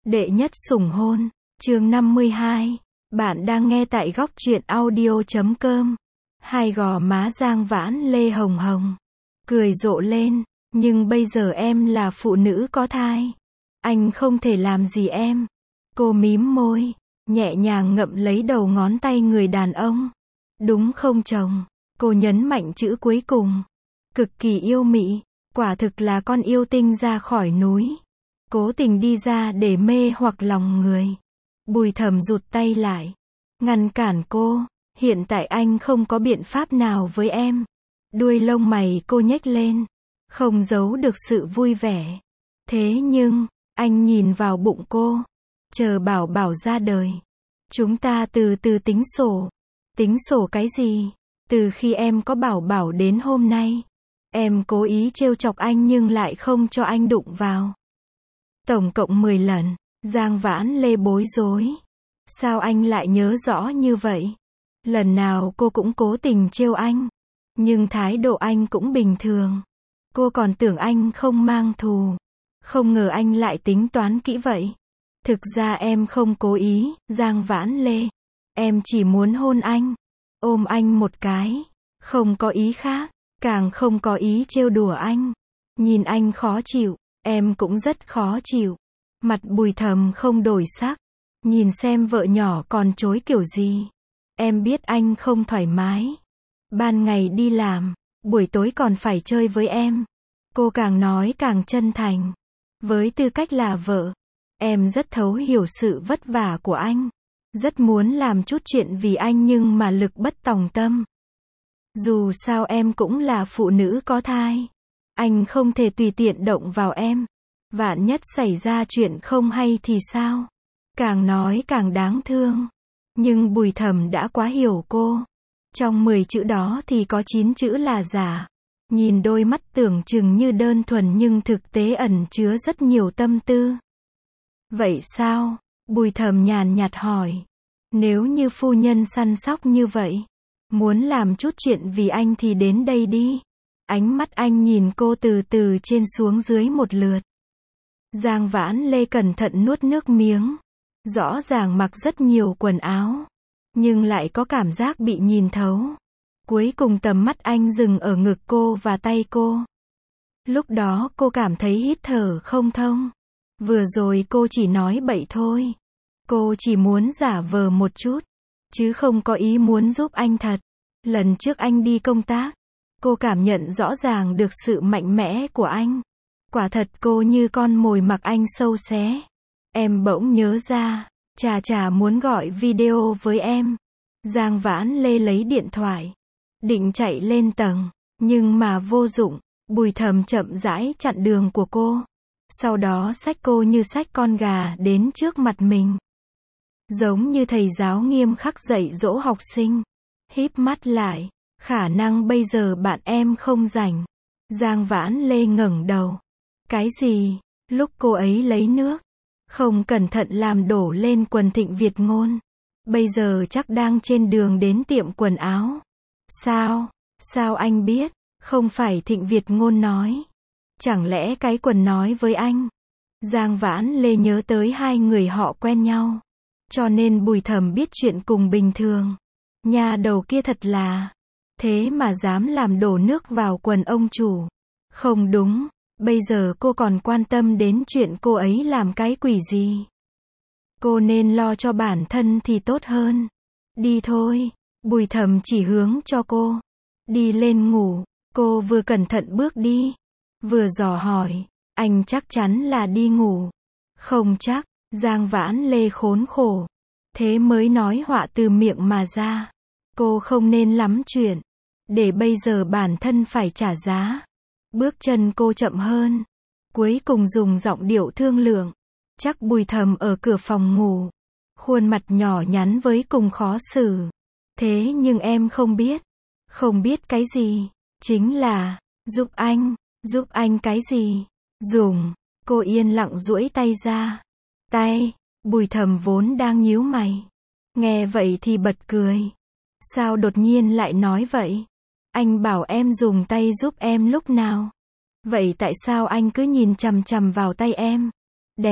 Đệ nhất sủng hôn, chương 52. Bạn đang nghe tại góc truyện audio.com. Hai gò má Giang Vãn Lê hồng hồng, cười rộ lên, nhưng bây giờ em là phụ nữ có thai. Anh không thể làm gì em. Cô mím môi, nhẹ nhàng ngậm lấy đầu ngón tay người đàn ông. Đúng không chồng? Cô nhấn mạnh chữ cuối cùng. Cực kỳ yêu mị, quả thực là con yêu tinh ra khỏi núi. Cố tình đi ra để mê hoặc lòng người. Bùi Thầm rụt tay lại, ngăn cản cô. Hiện tại anh không có biện pháp nào với em. Đuôi lông mày cô nhếch lên, không giấu được sự vui vẻ. Thế nhưng, anh nhìn vào bụng cô. Chờ bảo bảo ra đời, chúng ta từ từ tính sổ. Tính sổ cái gì? Từ khi em có bảo bảo đến hôm nay, em cố ý trêu chọc anh nhưng lại không cho anh đụng vào. Tổng cộng 10 lần, Giang Vãn Lê bối rối. Sao anh lại nhớ rõ như vậy? Lần nào cô cũng cố tình trêu anh, nhưng thái độ anh cũng bình thường. Cô còn tưởng anh không mang thù, không ngờ anh lại tính toán kỹ vậy. Thực ra em không cố ý, Giang Vãn Lê. Em chỉ muốn hôn anh, ôm anh một cái, không có ý khác, càng không có ý trêu đùa anh. Nhìn anh khó chịu, em cũng rất khó chịu. Mặt Bùi Thầm không đổi sắc, nhìn xem vợ nhỏ còn chối kiểu gì. Em biết anh không thoải mái. Ban ngày đi làm, buổi tối còn phải chơi với em. Cô càng nói càng chân thành. Với tư cách là vợ, em rất thấu hiểu sự vất vả của anh. Rất muốn làm chút chuyện vì anh nhưng mà lực bất tòng tâm. Dù sao em cũng là phụ nữ có thai. Anh không thể tùy tiện động vào em. Vạn nhất xảy ra chuyện không hay thì sao? Càng nói càng đáng thương. Nhưng Bùi Thầm đã quá hiểu cô. Trong 10 chữ đó thì có 9 chữ là giả. Nhìn đôi mắt tưởng chừng như đơn thuần nhưng thực tế ẩn chứa rất nhiều tâm tư. Vậy sao? Bùi Thầm nhàn nhạt hỏi. Nếu như phu nhân săn sóc như vậy, muốn làm chút chuyện vì anh thì đến đây đi. Ánh mắt anh nhìn cô từ từ trên xuống dưới một lượt. Giang Vãn Lê cẩn thận nuốt nước miếng. Rõ ràng mặc rất nhiều quần áo, nhưng lại có cảm giác bị nhìn thấu. Cuối cùng tầm mắt anh dừng ở ngực cô và tay cô. Lúc đó cô cảm thấy hít thở không thông. Vừa rồi cô chỉ nói bậy thôi. Cô chỉ muốn giả vờ một chút, chứ không có ý muốn giúp anh thật. Lần trước anh đi công tác, cô cảm nhận rõ ràng được sự mạnh mẽ của anh. Quả thật cô như con mồi mặc anh sâu xé. Em bỗng nhớ ra, Trà muốn gọi video với em. Giang Vãn Lê lấy điện thoại, định chạy lên tầng, nhưng mà vô dụng. Bùi Thầm chậm rãi chặn đường của cô. Sau đó xách cô như xách con gà đến trước mặt mình. Giống như thầy giáo nghiêm khắc dạy dỗ học sinh. Híp mắt lại, khả năng bây giờ bạn em không rảnh. Giang Vãn Lê ngẩng đầu. Cái gì? Lúc cô ấy lấy nước, không cẩn thận làm đổ lên quần Thịnh Việt Ngôn. Bây giờ chắc đang trên đường đến tiệm quần áo. Sao? Sao anh biết? Không phải Thịnh Việt Ngôn nói. Chẳng lẽ cái quần nói với anh? Giang Vãn Lê nhớ tới hai người họ quen nhau. Cho nên Bùi Thầm biết chuyện cùng bình thường. Nhà đầu kia thật là. Thế mà dám làm đổ nước vào quần ông chủ. Không đúng. Bây giờ cô còn quan tâm đến chuyện cô ấy làm cái quỷ gì. Cô nên lo cho bản thân thì tốt hơn. Đi thôi. Bùi Thầm chỉ hướng cho cô. Đi lên ngủ. Cô vừa cẩn thận bước đi, vừa dò hỏi. Anh chắc chắn là đi ngủ. Không chắc. Giang Vãn Lê khốn khổ. Thế mới nói họa từ miệng mà ra. Cô không nên lắm chuyện. Để bây giờ bản thân phải trả giá. Bước chân cô chậm hơn. Cuối cùng dùng giọng điệu thương lượng. Chắc Bùi Thầm ở cửa phòng ngủ. Khuôn mặt nhỏ nhắn với cùng khó xử. Thế nhưng em không biết. Không biết cái gì? Chính là, giúp anh. Giúp anh cái gì? Dùng. Cô yên lặng duỗi tay ra. Tay. Bùi Thầm vốn đang nhíu mày. Nghe vậy thì bật cười. Sao đột nhiên lại nói vậy? Anh bảo em dùng tay giúp em lúc nào? Vậy tại sao anh cứ nhìn chằm chằm vào tay em? Đẹp,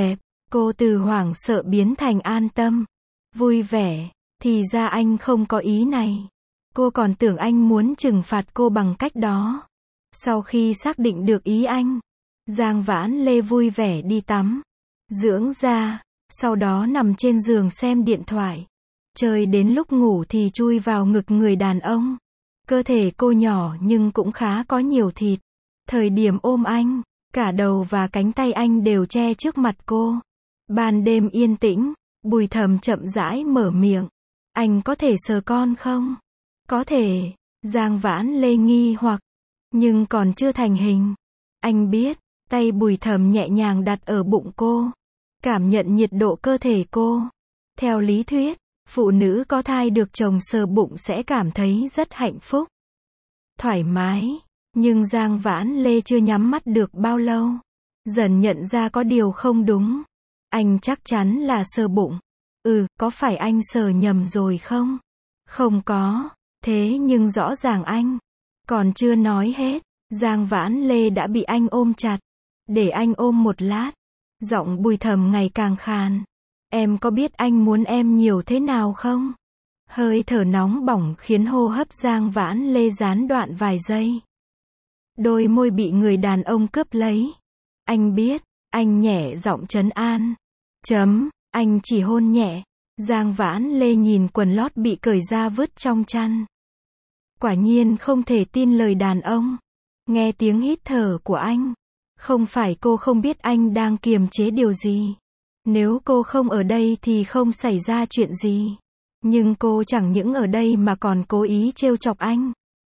Cô từ hoảng sợ biến thành an tâm, vui vẻ. Thì ra anh không có ý này. Cô còn tưởng anh muốn trừng phạt cô bằng cách đó. Sau khi xác định được ý anh, Giang Vãn Lê vui vẻ đi tắm, dưỡng da, sau đó nằm trên giường xem điện thoại. Chơi đến lúc ngủ thì chui vào ngực người đàn ông. Cơ thể cô nhỏ nhưng cũng khá có nhiều thịt. Thời điểm ôm anh, cả đầu và cánh tay anh đều che trước mặt cô. Ban đêm yên tĩnh, Bùi Thầm chậm rãi mở miệng. Anh có thể sờ con không? Có thể. Giang Vãn Lê nghi hoặc, nhưng còn chưa thành hình. Anh biết, tay Bùi Thầm nhẹ nhàng đặt ở bụng cô, cảm nhận nhiệt độ cơ thể cô. Theo lý thuyết, phụ nữ có thai được chồng sờ bụng sẽ cảm thấy rất hạnh phúc, thoải mái. Nhưng Giang Vãn Lê chưa nhắm mắt được bao lâu, dần nhận ra có điều không đúng. Anh chắc chắn là sờ bụng. Có phải anh sờ nhầm rồi không? Không có. Thế nhưng rõ ràng anh còn chưa nói hết, Giang Vãn Lê đã bị anh ôm chặt. Để anh ôm một lát. Giọng Bùi Thầm ngày càng khàn. Em có biết anh muốn em nhiều thế nào không? Hơi thở nóng bỏng khiến hô hấp Giang Vãn Lê gián đoạn vài giây. Đôi môi bị người đàn ông cướp lấy. Anh biết, anh nhẹ giọng trấn an. Anh chỉ hôn nhẹ. Giang Vãn Lê nhìn quần lót bị cởi ra vứt trong chăn. Quả nhiên không thể tin lời đàn ông. Nghe tiếng hít thở của anh. Không phải cô không biết anh đang kiềm chế điều gì. Nếu cô không ở đây thì không xảy ra chuyện gì. Nhưng cô chẳng những ở đây mà còn cố ý trêu chọc anh.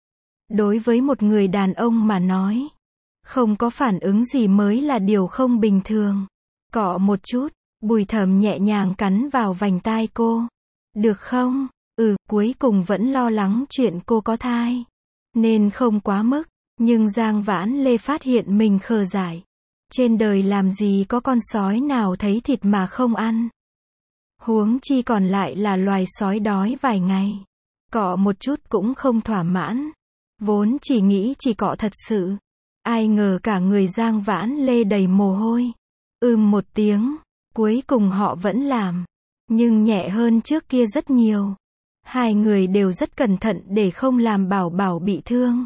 Đối với một người đàn ông mà nói, không có phản ứng gì mới là điều không bình thường. Cọ một chút, Bùi Thầm nhẹ nhàng cắn vào vành tai cô. Được không? Cuối cùng vẫn lo lắng chuyện cô có thai, nên không quá mức. Nhưng Giang Vãn Lê phát hiện mình khờ dại. Trên đời làm gì có con sói nào thấy thịt mà không ăn. Huống chi còn lại là loài sói đói vài ngày. Cọ một chút cũng không thỏa mãn. Vốn chỉ nghĩ chỉ cọ thật sự. Ai ngờ cả người Giang Vãn Lê đầy mồ hôi. Một tiếng. Cuối cùng họ vẫn làm. Nhưng nhẹ hơn trước kia rất nhiều. Hai người đều rất cẩn thận để không làm Bảo Bảo bị thương.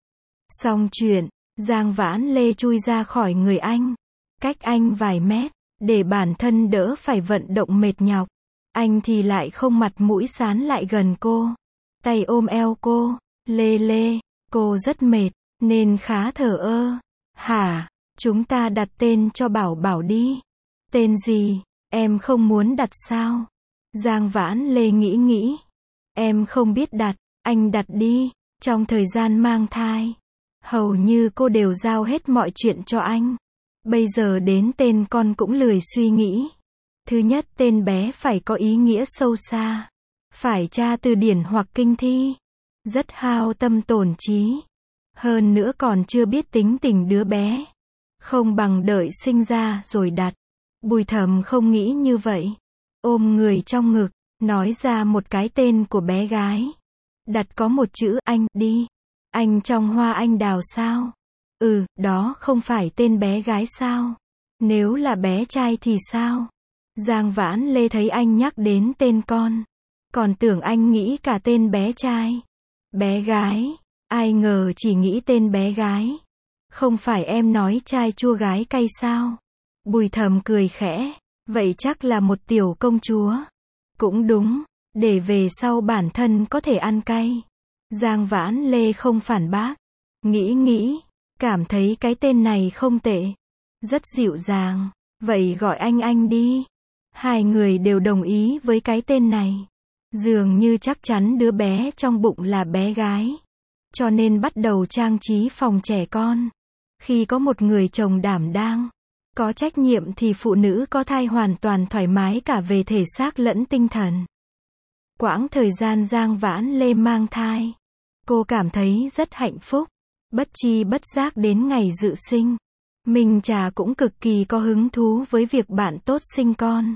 Xong chuyện, Giang Vãn Lê chui ra khỏi người anh. Cách anh vài mét, để bản thân đỡ phải vận động mệt nhọc. Anh thì lại không mặt mũi sán lại gần cô. Tay ôm eo cô. Lê, cô rất mệt, nên khá thờ ơ. Hả? Chúng ta đặt tên cho Bảo Bảo đi. Tên gì? Em không muốn đặt sao? Giang Vãn Lê nghĩ. Em không biết đặt, anh đặt đi. Trong thời gian mang thai, hầu như cô đều giao hết mọi chuyện cho anh. Bây giờ đến tên con cũng lười suy nghĩ. Thứ nhất, tên bé phải có ý nghĩa sâu xa. Phải tra từ điển hoặc kinh thi. Rất hao tâm tổn trí. Hơn nữa còn chưa biết tính tình đứa bé. Không bằng đợi sinh ra rồi đặt. Bùi Thầm không nghĩ như vậy. Ôm người trong ngực, nói ra một cái tên của bé gái. Đặt có một chữ anh đi. Anh trong hoa anh đào sao? Đó không phải tên bé gái sao? Nếu là bé trai thì sao? Giang Vãn Lê thấy anh nhắc đến tên con. Còn tưởng anh nghĩ cả tên bé trai. Bé gái. Ai ngờ chỉ nghĩ tên bé gái. Không phải em nói trai chua gái cay sao? Bùi Thầm cười khẽ. Vậy chắc là một tiểu công chúa. Cũng đúng. Để về sau bản thân có thể ăn cay. Giang Vãn Lê không phản bác. Nghĩ. Cảm thấy cái tên này không tệ. Rất dịu dàng. Vậy gọi anh đi. Hai người đều đồng ý với cái tên này. Dường như chắc chắn đứa bé trong bụng là bé gái. Cho nên bắt đầu trang trí phòng trẻ con. Khi có một người chồng đảm đang, có trách nhiệm thì phụ nữ có thai hoàn toàn thoải mái cả về thể xác lẫn tinh thần. Quãng thời gian Giang Vãn Lê mang thai, cô cảm thấy rất hạnh phúc. Bất chi bất giác đến ngày dự sinh, Minh Trà cũng cực kỳ có hứng thú với việc bạn tốt sinh con.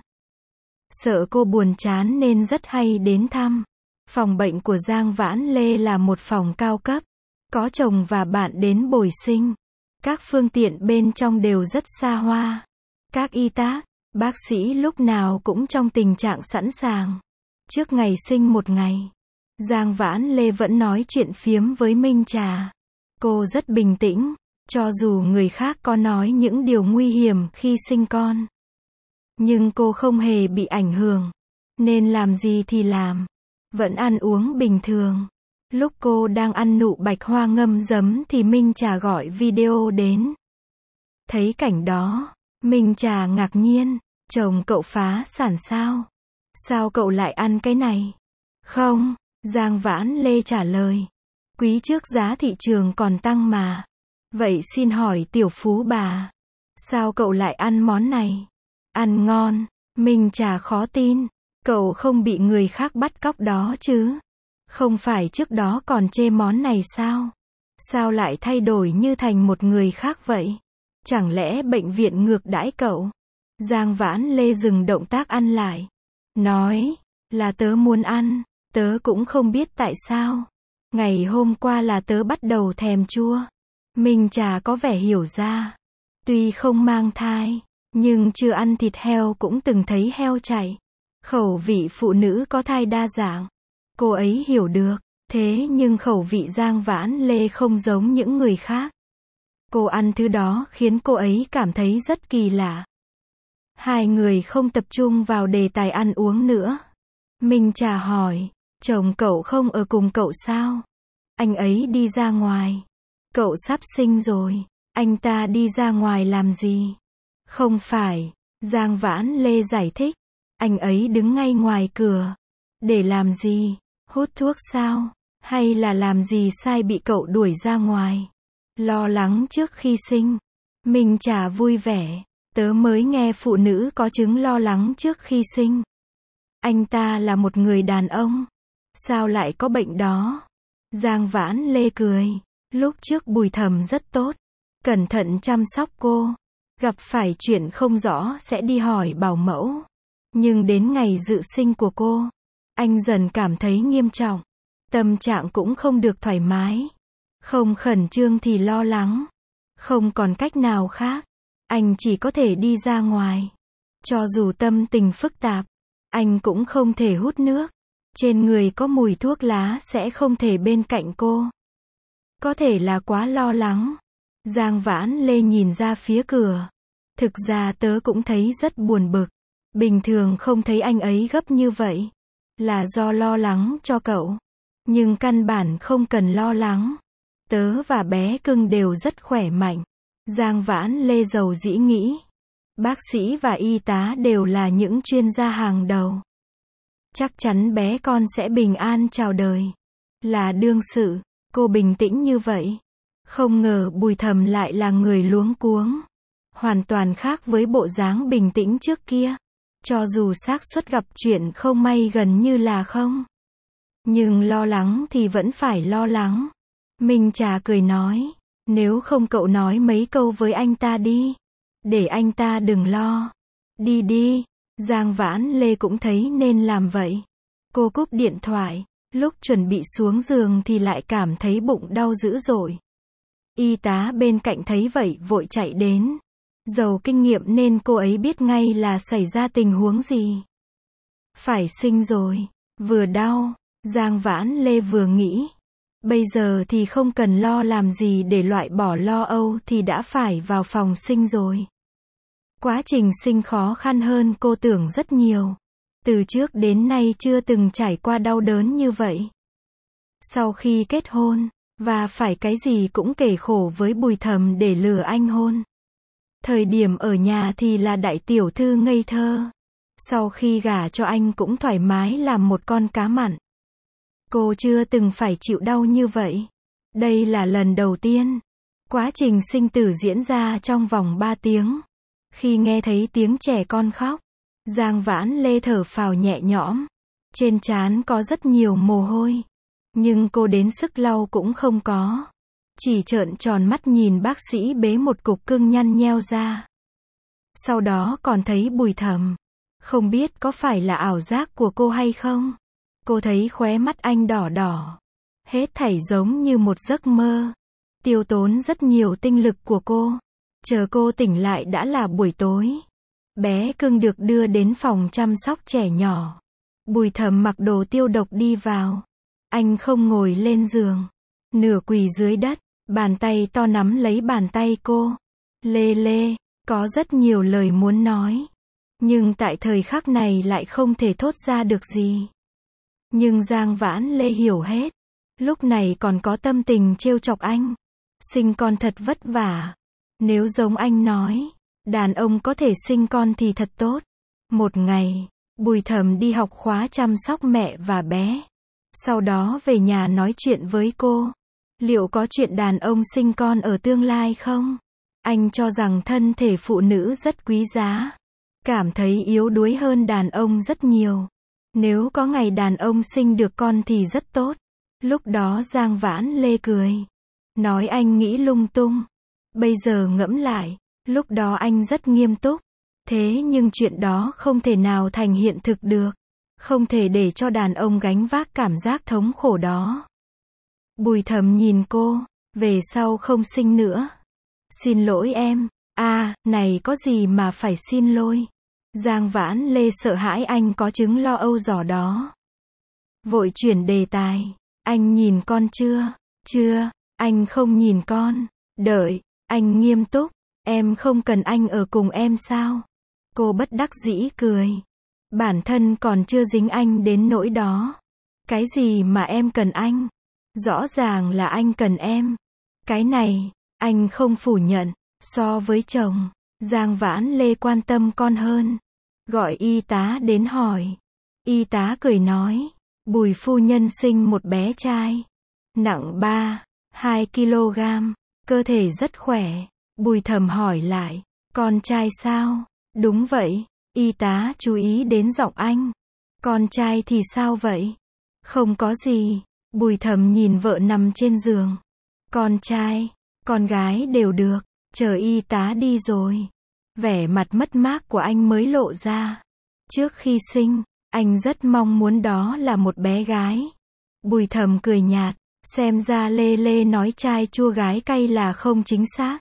Sợ cô buồn chán nên rất hay đến thăm. Phòng bệnh của Giang Vãn Lê là một phòng cao cấp. Có chồng và bạn đến bồi sinh. Các phương tiện bên trong đều rất xa hoa. Các y tá, Bác sĩ lúc nào cũng trong tình trạng sẵn sàng. Trước ngày sinh một ngày, Giang Vãn Lê vẫn nói chuyện phiếm với Minh Trà. Cô rất bình tĩnh, cho dù người khác có nói những điều nguy hiểm khi sinh con. Nhưng cô không hề bị ảnh hưởng. Nên làm gì thì làm. Vẫn ăn uống bình thường. Lúc cô đang ăn nụ bạch hoa ngâm giấm thì Minh Trà gọi video đến. Thấy cảnh đó, Minh Trà ngạc nhiên. Chồng cậu phá sản sao? Sao cậu lại ăn cái này? Không, Giang Vãn Lê trả lời. Quý trước giá thị trường còn tăng mà. Vậy xin hỏi tiểu phú bà, sao cậu lại ăn món này? Ăn ngon. Minh Trà khó tin. Cậu không bị người khác bắt cóc đó chứ? Không phải trước đó còn chê món này sao? Sao lại thay đổi như thành một người khác vậy? Chẳng lẽ bệnh viện ngược đãi cậu? Giang Vãn Lê dừng động tác ăn lại. Nói, là tớ muốn ăn, tớ cũng không biết tại sao. Ngày hôm qua là tớ bắt đầu thèm chua. Minh Trà có vẻ hiểu ra. Tuy không mang thai, nhưng chưa ăn thịt heo cũng từng thấy heo chạy. Khẩu vị phụ nữ có thai đa dạng. Cô ấy hiểu được. Thế nhưng khẩu vị Giang Vãn Lê không giống những người khác. Cô ăn thứ đó khiến cô ấy cảm thấy rất kỳ lạ. Hai người không tập trung vào đề tài ăn uống nữa. Minh Trà hỏi, chồng cậu không ở cùng cậu sao? Anh ấy đi ra ngoài. Cậu sắp sinh rồi, anh ta đi ra ngoài làm gì? Không phải, Giang Vãn Lê giải thích. Anh ấy đứng ngay ngoài cửa. Để làm gì? Hút thuốc sao? Hay là làm gì sai bị cậu đuổi ra ngoài? Lo lắng trước khi sinh. Minh Trà vui vẻ. Tớ mới nghe phụ nữ có chứng lo lắng trước khi sinh. Anh ta là một người đàn ông. Sao lại có bệnh đó? Giang Vãn Lê cười. Lúc trước Bùi Thầm rất tốt. Cẩn thận chăm sóc cô. Gặp phải chuyện không rõ sẽ đi hỏi bảo mẫu. Nhưng đến ngày dự sinh của cô, anh dần cảm thấy nghiêm trọng. Tâm trạng cũng không được thoải mái. Không khẩn trương thì lo lắng. Không còn cách nào khác. Anh chỉ có thể đi ra ngoài. Cho dù tâm tình phức tạp, anh cũng không thể hút nước. Trên người có mùi thuốc lá sẽ không thể bên cạnh cô. Có thể là quá lo lắng. Giang Vãn Lê nhìn ra phía cửa. Thực ra tớ cũng thấy rất buồn bực. Bình thường không thấy anh ấy gấp như vậy. Là do lo lắng cho cậu. Nhưng căn bản không cần lo lắng. Tớ và bé cưng đều rất khỏe mạnh. Giang Vãn Lê giàu dĩ nghĩ. Bác sĩ và y tá đều là những chuyên gia hàng đầu. Chắc chắn bé con sẽ bình an chào đời. Là đương sự, cô bình tĩnh như vậy. Không ngờ Bùi Thầm lại là người luống cuống. Hoàn toàn khác với bộ dáng bình tĩnh trước kia. Cho dù xác suất gặp chuyện không may gần như là không. Nhưng lo lắng thì vẫn phải lo lắng. Minh Trà cười nói. Nếu không cậu nói mấy câu với anh ta đi. Để anh ta đừng lo. Đi đi. Giang Vãn Lê cũng thấy nên làm vậy. Cô cúp điện thoại. Lúc chuẩn bị xuống giường thì lại cảm thấy bụng đau dữ dội. Y tá bên cạnh thấy vậy vội chạy đến. Giàu kinh nghiệm nên cô ấy biết ngay là xảy ra tình huống gì. Phải sinh rồi. Vừa đau. Giang Vãn Lê vừa nghĩ. Bây giờ thì không cần lo làm gì để loại bỏ lo âu thì đã phải vào phòng sinh rồi. Quá trình sinh khó khăn hơn cô tưởng rất nhiều. Từ trước đến nay chưa từng trải qua đau đớn như vậy. Sau khi kết hôn, và phải cái gì cũng kể khổ với Bùi Thầm để lừa anh hôn. Thời điểm ở nhà thì là đại tiểu thư ngây thơ. Sau khi gả cho anh cũng thoải mái làm một con cá mặn. Cô chưa từng phải chịu đau như vậy. Đây là lần đầu tiên. Quá trình sinh tử diễn ra trong vòng 3 tiếng. Khi nghe thấy tiếng trẻ con khóc, Giang Vãn Lê thở phào nhẹ nhõm. Trên trán có rất nhiều mồ hôi. Nhưng cô đến sức lau cũng không có. Chỉ trợn tròn mắt nhìn bác sĩ bế một cục cưng nhăn nheo ra. Sau đó còn thấy Bùi Thầm. Không biết có phải là ảo giác của cô hay không? Cô thấy khóe mắt anh đỏ đỏ. Hết thảy giống như một giấc mơ. Tiêu tốn rất nhiều tinh lực của cô. Chờ cô tỉnh lại đã là buổi tối. Bé cưng được đưa đến phòng chăm sóc trẻ nhỏ. Bùi Thẩm mặc đồ tiêu độc đi vào. Anh không ngồi lên giường, nửa quỳ dưới đất, bàn tay to nắm lấy bàn tay cô. Lê Lê, có rất nhiều lời muốn nói, nhưng tại thời khắc này lại không thể thốt ra được gì. Nhưng Giang Vãn Lê hiểu hết, lúc này còn có tâm tình trêu chọc anh. Sinh con thật vất vả. Nếu giống anh nói, đàn ông có thể sinh con thì thật tốt. Một ngày, Bùi Thẩm đi học khóa chăm sóc mẹ và bé. Sau đó về nhà nói chuyện với cô. Liệu có chuyện đàn ông sinh con ở tương lai không? Anh cho rằng thân thể phụ nữ rất quý giá. Cảm thấy yếu đuối hơn đàn ông rất nhiều. Nếu có ngày đàn ông sinh được con thì rất tốt. Lúc đó Giang Vãn Lê cười. Nói anh nghĩ lung tung. Bây giờ ngẫm lại, lúc đó anh rất nghiêm túc. Thế nhưng chuyện đó không thể nào thành hiện thực được. Không thể để cho đàn ông gánh vác cảm giác thống khổ đó. Bùi Thẩm nhìn cô, về sau không sinh nữa. Xin lỗi em. Này có gì mà phải xin lỗi. Giang Vãn Lê sợ hãi anh có chứng lo âu giỏ đó. Vội chuyển đề tài. Anh nhìn con chưa? Chưa, anh không nhìn con. Đợi, anh nghiêm túc. Em không cần anh ở cùng em sao? Cô bất đắc dĩ cười. Bản thân còn chưa dính anh đến nỗi đó. Cái gì mà em cần anh? Rõ ràng là anh cần em. Cái này, anh không phủ nhận. So với chồng, Giang Vãn Lê quan tâm con hơn. Gọi y tá đến hỏi. Y tá cười nói, Bùi phu nhân sinh một bé trai. Nặng 2 kg, cơ thể rất khỏe. Bùi Thẩm hỏi lại, con trai sao? Đúng vậy. Y tá chú ý đến giọng anh. Con trai thì sao vậy? Không có gì. Bùi Thẩm nhìn vợ nằm trên giường. Con trai, con gái đều được. Chờ y tá đi rồi. Vẻ mặt mất mát của anh mới lộ ra. Trước khi sinh, anh rất mong muốn đó là một bé gái. Bùi Thẩm cười nhạt. Xem ra Lê Lê nói trai chua gái cay là không chính xác.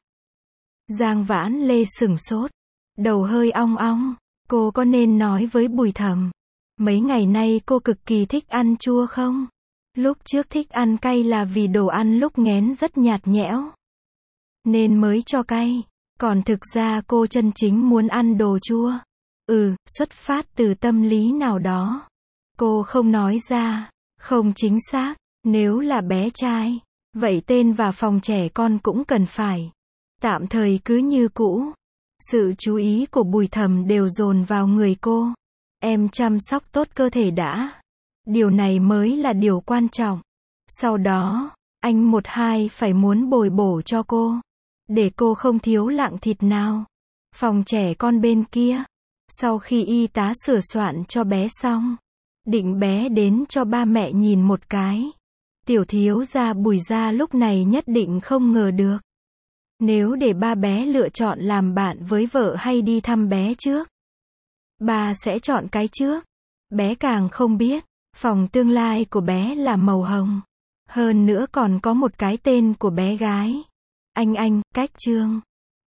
Giang Vãn Lê sửng sốt. Đầu hơi ong ong. Cô có nên nói với Bùi Thẩm, mấy ngày nay cô cực kỳ thích ăn chua không? Lúc trước thích ăn cay là vì đồ ăn lúc nghén rất nhạt nhẽo, nên mới cho cay. Còn thực ra cô chân chính muốn ăn đồ chua. Xuất phát từ tâm lý nào đó. Cô không nói ra. Không chính xác. Nếu là bé trai, vậy tên và phòng trẻ con cũng cần phải. Tạm thời cứ như cũ. Sự chú ý của Bùi Thẩm đều dồn vào người cô. Em chăm sóc tốt cơ thể đã. Điều này mới là điều quan trọng. Sau đó, anh phải muốn bồi bổ cho cô. Để cô không thiếu lạng thịt nào. Phòng trẻ con bên kia. Sau khi y tá sửa soạn cho bé xong, định bé đến cho ba mẹ nhìn một cái. Tiểu thiếu gia Bùi gia lúc này nhất định không ngờ được. Nếu để ba bé lựa chọn làm bạn với vợ hay đi thăm bé trước, ba sẽ chọn cái trước. Bé càng không biết, phòng tương lai của bé là màu hồng. Hơn nữa còn có một cái tên của bé gái. Anh, Cách Trương.